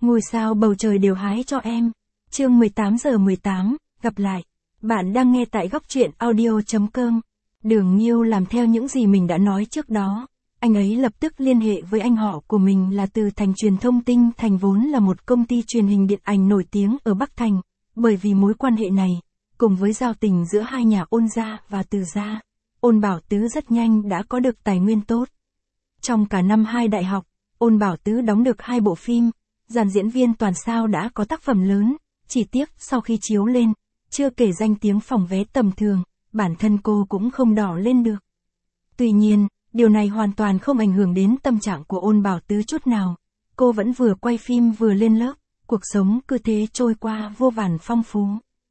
ngôi sao bầu trời đều hái cho em. Chương 18:18, gặp lại. Bạn đang nghe tại góc truyện audio.com. Đường Nhiêu làm theo những gì mình đã nói trước đó. Anh ấy lập tức liên hệ với anh họ của mình là Từ Thành Truyền thông Tinh Thành, vốn là một công ty truyền hình điện ảnh nổi tiếng ở Bắc Thành. Bởi vì mối quan hệ này, cùng với giao tình giữa hai nhà Ôn gia và Từ gia, Ôn Bảo Tứ rất nhanh đã có được tài nguyên tốt. Trong cả năm 2 đại học, Ôn Bảo Tứ đóng được 2 bộ phim, dàn diễn viên toàn sao đã có tác phẩm lớn, chỉ tiếc sau khi chiếu lên, chưa kể danh tiếng phòng vé tầm thường, bản thân cô cũng không đỏ lên được. Tuy nhiên, điều này hoàn toàn không ảnh hưởng đến tâm trạng của Ôn Bảo Tứ chút nào. Cô vẫn vừa quay phim vừa lên lớp, cuộc sống cứ thế trôi qua vô vàn phong phú.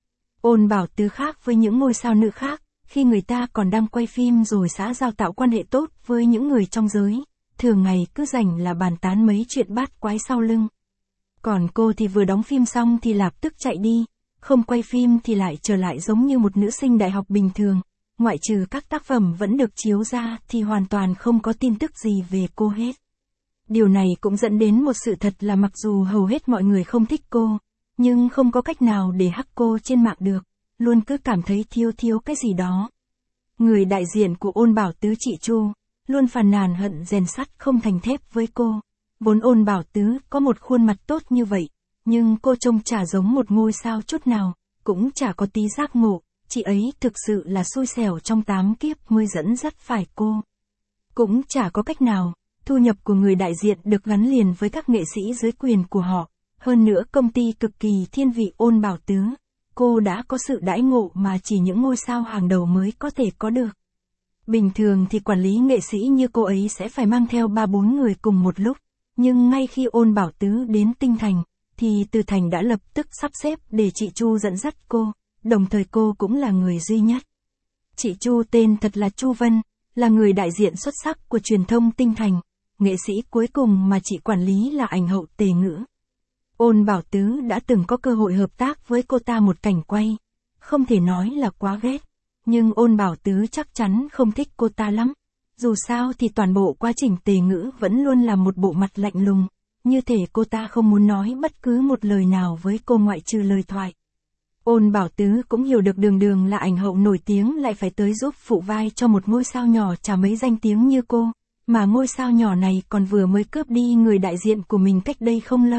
Ôn Bảo Tứ khác với những ngôi sao nữ khác, khi người ta còn đang quay phim rồi xã giao tạo quan hệ tốt với những người trong giới, thường ngày cứ rảnh là bàn tán mấy chuyện bát quái sau lưng. Còn cô thì vừa đóng phim xong thì lập tức chạy đi, không quay phim thì lại trở lại giống như một nữ sinh đại học bình thường, ngoại trừ các tác phẩm vẫn được chiếu ra thì hoàn toàn không có tin tức gì về cô hết. Điều này cũng dẫn đến một sự thật là mặc dù hầu hết mọi người không thích cô, nhưng không có cách nào để hắc cô trên mạng được, luôn cứ cảm thấy thiếu cái gì đó. Người đại diện của Ôn Bảo Tứ, chị Chu, luôn phàn nàn hận rèn sắt không thành thép với cô. Vốn Ôn Bảo Tứ có một khuôn mặt tốt như vậy, nhưng cô trông chả giống một ngôi sao chút nào, cũng chả có tí giác ngộ, chị ấy thực sự là xui xẻo trong 8 kiếp mới dẫn dắt phải cô. Cũng chả có cách nào, thu nhập của người đại diện được gắn liền với các nghệ sĩ dưới quyền của họ, hơn nữa công ty cực kỳ thiên vị Ôn Bảo Tứ, cô đã có sự đãi ngộ mà chỉ những ngôi sao hàng đầu mới có thể có được. Bình thường thì quản lý nghệ sĩ như cô ấy sẽ phải mang theo 3-4 người cùng một lúc, nhưng ngay khi Ôn Bảo Tứ đến Tinh Thành, thì Từ Thành đã lập tức sắp xếp để chị Chu dẫn dắt cô, đồng thời cô cũng là người duy nhất. Chị Chu tên thật là Chu Vân, là người đại diện xuất sắc của truyền thông Tinh Thành, nghệ sĩ cuối cùng mà chị quản lý là ảnh hậu Tề Ngữ. Ôn Bảo Tứ đã từng có cơ hội hợp tác với cô ta một cảnh quay, không thể nói là quá ghét, nhưng Ôn Bảo Tứ chắc chắn không thích cô ta lắm. Dù sao thì toàn bộ quá trình Tề Ngữ vẫn luôn là một bộ mặt lạnh lùng, như thể cô ta không muốn nói bất cứ một lời nào với cô ngoại trừ lời thoại. Ôn Bảo Tứ cũng hiểu được Đường là ảnh hậu nổi tiếng lại phải tới giúp phụ vai cho một ngôi sao nhỏ chả mấy danh tiếng như cô, mà ngôi sao nhỏ này còn vừa mới cướp đi người đại diện của mình cách đây không lâu.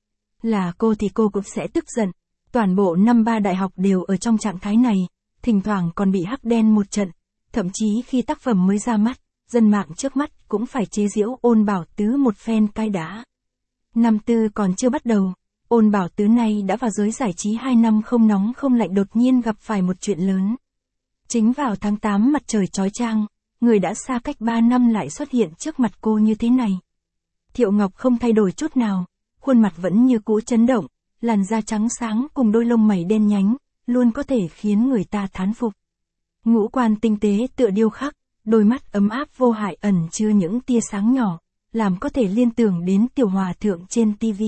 Là cô thì cô cũng sẽ tức giận, toàn bộ năm 3 đại học đều ở trong trạng thái này, thỉnh thoảng còn bị hắc đen một trận, thậm chí khi tác phẩm mới ra mắt, dân mạng trước mắt cũng phải chế giễu Ôn Bảo Tứ một phen cay đá. Năm tư còn chưa bắt đầu, Ôn Bảo Tứ này đã vào giới giải trí 2 năm không nóng không lạnh đột nhiên gặp phải một chuyện lớn. Chính vào tháng 8 mặt trời chói chang, người đã xa cách 3 năm lại xuất hiện trước mặt cô như thế này. Thiệu Ngọc không thay đổi chút nào, khuôn mặt vẫn như cũ chấn động, làn da trắng sáng cùng đôi lông mày đen nhánh, luôn có thể khiến người ta thán phục. Ngũ quan tinh tế tựa điêu khắc, đôi mắt ấm áp vô hại ẩn chứa những tia sáng nhỏ, làm có thể liên tưởng đến tiểu hòa thượng trên TV.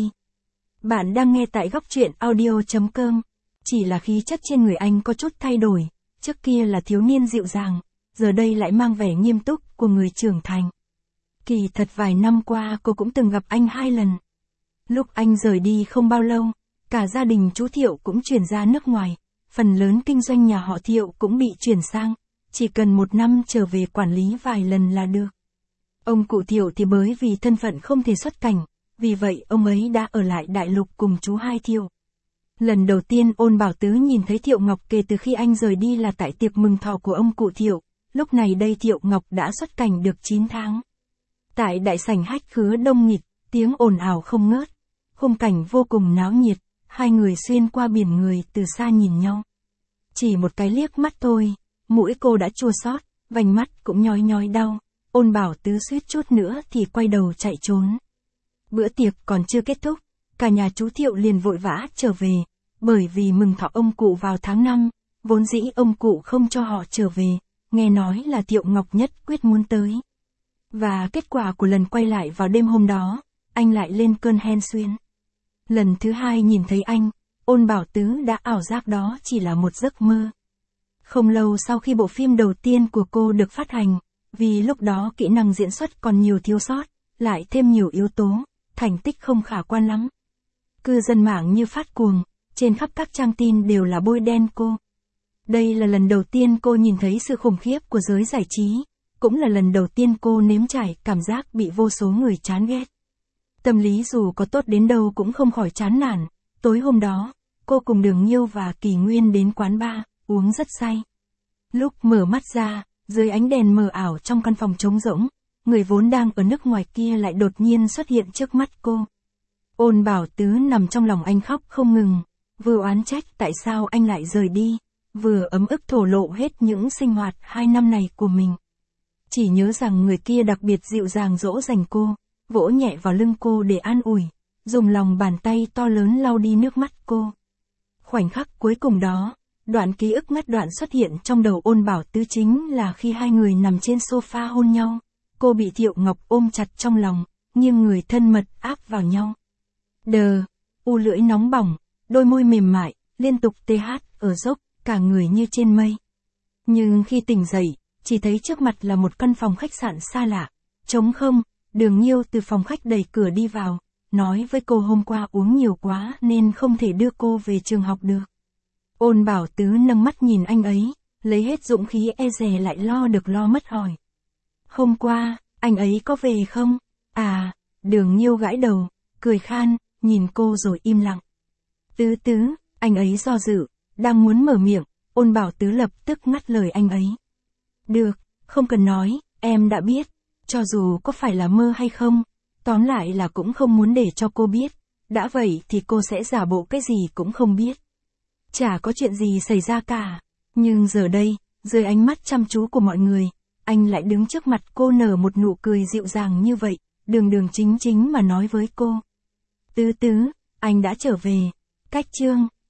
Bạn đang nghe tại góc truyện audio.com. Chỉ là khí chất trên người anh có chút thay đổi, trước kia là thiếu niên dịu dàng, giờ đây lại mang vẻ nghiêm túc của người trưởng thành. Kỳ thật vài năm qua cô cũng từng gặp anh 2 lần. Lúc anh rời đi không bao lâu, cả gia đình chú Thiệu cũng chuyển ra nước ngoài, phần lớn kinh doanh nhà họ Thiệu cũng bị chuyển sang, chỉ cần 1 năm trở về quản lý vài lần là được. Ông cụ Thiệu thì bởi vì thân phận không thể xuất cảnh, vì vậy ông ấy đã ở lại đại lục cùng chú hai Thiệu. Lần đầu tiên Ôn Bảo Tứ nhìn thấy Thiệu Ngọc kể từ khi anh rời đi là tại tiệc mừng thọ của ông cụ Thiệu, lúc này đây Thiệu Ngọc đã xuất cảnh được 9 tháng. Tại đại sảnh khách khứa đông nghịt, tiếng ồn ào không ngớt, khung cảnh vô cùng náo nhiệt, hai người xuyên qua biển người từ xa nhìn nhau. Chỉ một cái liếc mắt thôi, mũi cô đã chua xót, vành mắt cũng nhói đau, Ôn Bảo Tứ suýt chút nữa thì quay đầu chạy trốn. Bữa tiệc còn chưa kết thúc, cả nhà chú Thiệu liền vội vã trở về, bởi vì mừng thọ ông cụ vào tháng 5, vốn dĩ ông cụ không cho họ trở về, nghe nói là Thiệu Ngọc nhất quyết muốn tới. Và kết quả của lần quay lại vào đêm hôm đó, anh lại lên cơn hen suyễn. Lần thứ 2 nhìn thấy anh, Ôn Bảo Tứ đã ảo giác đó chỉ là một giấc mơ. Không lâu sau khi bộ phim đầu tiên của cô được phát hành, vì lúc đó kỹ năng diễn xuất còn nhiều thiếu sót, lại thêm nhiều yếu tố, thành tích không khả quan lắm. Cư dân mạng như phát cuồng, trên khắp các trang tin đều là bôi đen cô. Đây là lần đầu tiên cô nhìn thấy sự khủng khiếp của giới giải trí, cũng là lần đầu tiên cô nếm trải cảm giác bị vô số người chán ghét. Tâm lý dù có tốt đến đâu cũng không khỏi chán nản. Tối hôm đó, cô cùng Đường Nhiêu và Kỳ Nguyên đến quán bar, uống rất say. Lúc mở mắt ra, dưới ánh đèn mờ ảo trong căn phòng trống rỗng, người vốn đang ở nước ngoài kia lại đột nhiên xuất hiện trước mắt cô. Ôn Bảo Tứ nằm trong lòng anh khóc không ngừng, vừa oán trách tại sao anh lại rời đi, vừa ấm ức thổ lộ hết những sinh hoạt 2 năm này của mình. Chỉ nhớ rằng người kia đặc biệt dịu dàng dỗ dành cô, vỗ nhẹ vào lưng cô để an ủi, dùng lòng bàn tay to lớn lau đi nước mắt cô. Khoảnh khắc cuối cùng đó, đoạn ký ức ngắt đoạn xuất hiện trong đầu Ôn Bảo Tứ chính là khi hai người nằm trên sofa hôn nhau, cô bị Thiệu Ngọc ôm chặt trong lòng, nghiêng người thân mật áp vào nhau. Lưỡi nóng bỏng, đôi môi mềm mại, liên tục ở dốc, cả người như trên mây. Nhưng khi tỉnh dậy, chỉ thấy trước mặt là một căn phòng khách sạn xa lạ, trống không. Đường Nhiêu từ phòng khách đẩy cửa đi vào, nói với cô hôm qua uống nhiều quá nên không thể đưa cô về trường học được. Ôn Bảo Tứ nâng mắt nhìn anh ấy, lấy hết dũng khí e dè lại lo được lo mất hỏi. Hôm qua, anh ấy có về không? À, Đường Nhiêu gãi đầu, cười khan, nhìn cô rồi im lặng. Tứ, anh ấy do dự, đang muốn mở miệng, Ôn Bảo Tứ lập tức ngắt lời anh ấy. Được, không cần nói, em đã biết. Cho dù có phải là mơ hay không, tóm lại là cũng không muốn để cho cô biết. Đã vậy thì cô sẽ giả bộ cái gì cũng không biết. Chả có chuyện gì xảy ra cả. Nhưng giờ đây, dưới ánh mắt chăm chú của mọi người, anh lại đứng trước mặt cô nở một nụ cười dịu dàng như vậy, đường chính mà nói với cô. Tứ, anh đã trở về. Cách chương